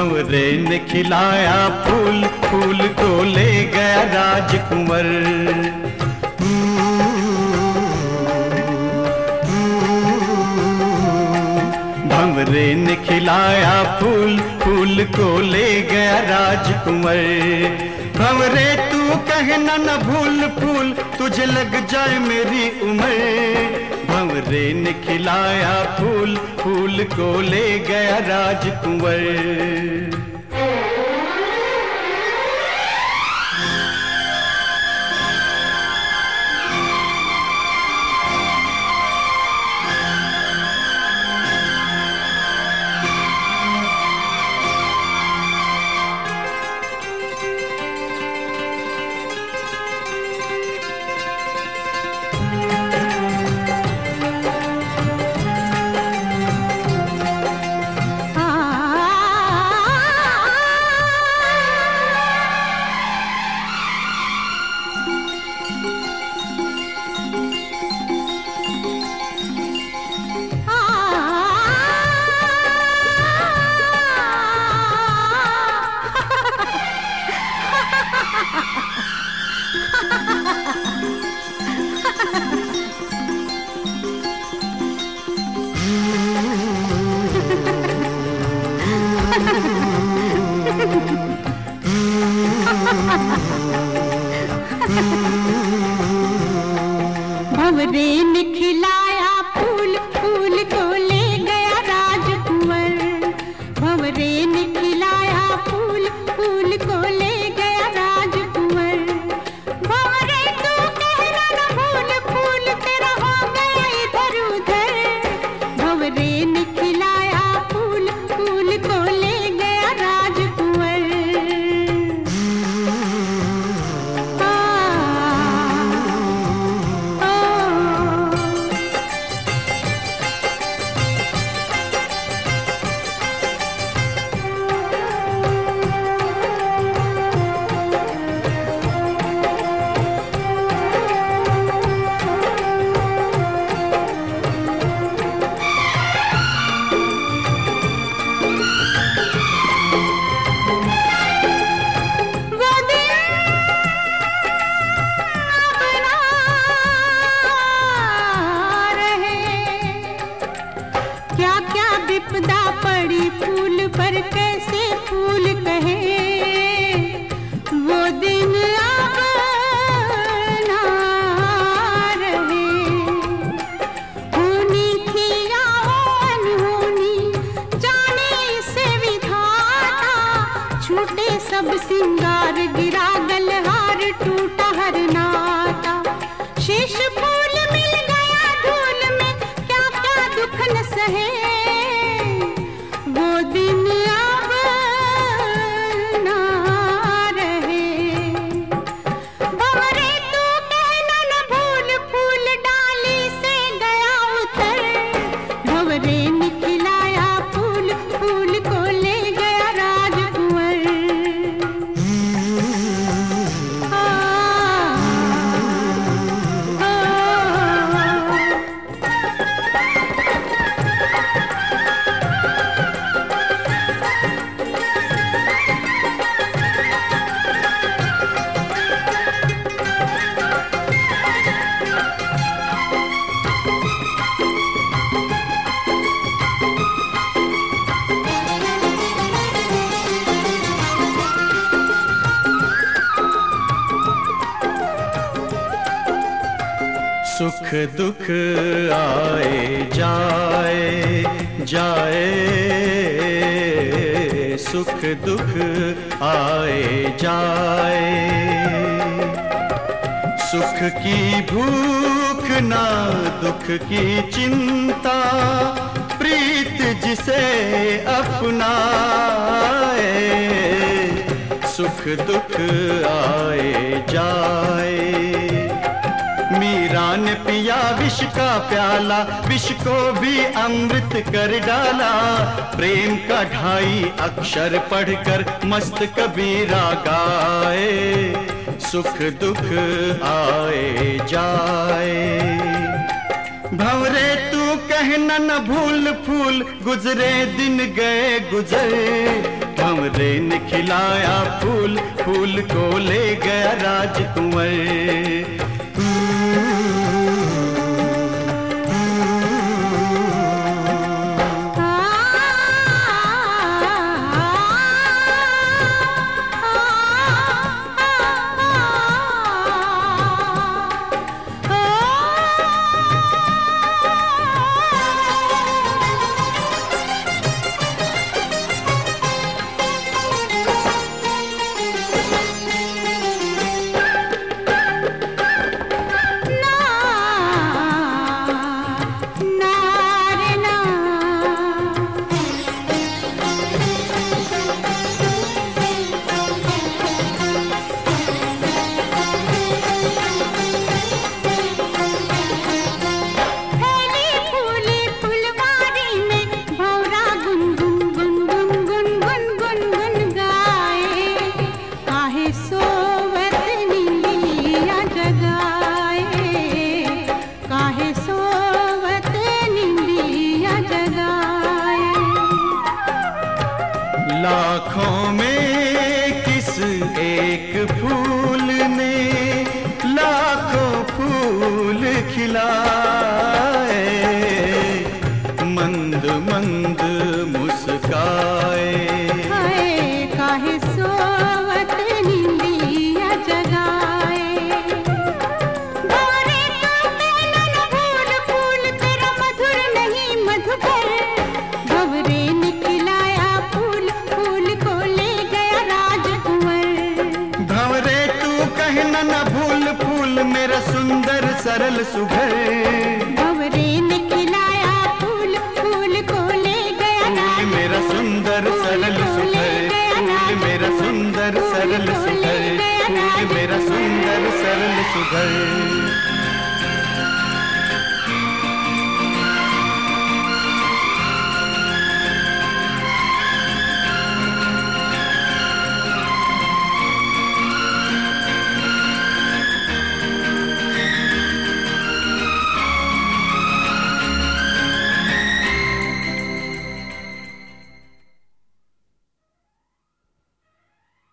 भंवरे ने खिलाया फूल, फूल को ले गया राजकुंवर। भंवरे ने खिलाया फूल, फूल को ले गया राजकुंवर। भंवरे तू कहना न भूल फूल, तुझे लग जाए मेरी उम्र। भंवरे ने खिलाया फूल, फूल को ले गया राजकुंवर। भंवरे ने खिलाया फूल, फूल को ले गया राजकुंवर। भंवरे ने खिलाया फूल, फूल को ले गया राजकुंवर। भंवरे तू कहना न भूल फूल, तेरा हो गया इधर उधर। भंवरे ने खिलाया फूल, फूल को ले गया राजकुंवर। क्या क्या विपदा पड़ी फूल पर, कैसे फूल कहे वो दिन अब ना रहे। होनी थी या अनहोनी, जाने से विधाता। छूटे सब सिंगार, गिरा गलहार, टूटा हर नाता। शेष फूल मिल गया धूल में, क्या क्या दुख न सहे वो दिन अब ना रहे। भंवरे तू कहना न भूल फूल, डाली से गया उतर। भंवरे ने खिलाया फूल, फूल को ले गया राजकुंवर। सुख दुख आए जाए जाए, सुख दुख आए जाए। सुख की भूख ना दुख की चिंता, प्रीत जिसे अपनाए। सुख दुख आए जाए। मीरा ने पिया विष का प्याला, विष को भी अमृत कर डाला। प्रेम का 2.5 अक्षर पढ़कर मस्त कबीरा गाए। सुख दुख आए जाए। भंवरे तू कहना न भूल फूल, गुजरे दिन गए गुजर। भंवरे ने खिलाया फूल, फूल को ले गया राजकुंवर। लाखों में किस एक फूल ने लाखों फूल खिलाए, मंद मंद मुस्काए। हाय काहे सोवत नींदिया जगाए। भंवरे तू कहना न भूल फूल, तेरा मधुर नहीं मधुकर। भंवरे ने खिलाया फूल, फूल को ले गया राजकुंवर। भंवरे तू कहना न भूल फूल, मेरा सुंदर सरल सुघर। भंवरे ने खिलाया फूल, फूल को ले गया राजकुंवर। मेरा सुंदर सरल सुघर, फूल मेरा सुंदर सरल सुघर, फूल मेरा सुंदर सरल सुघर।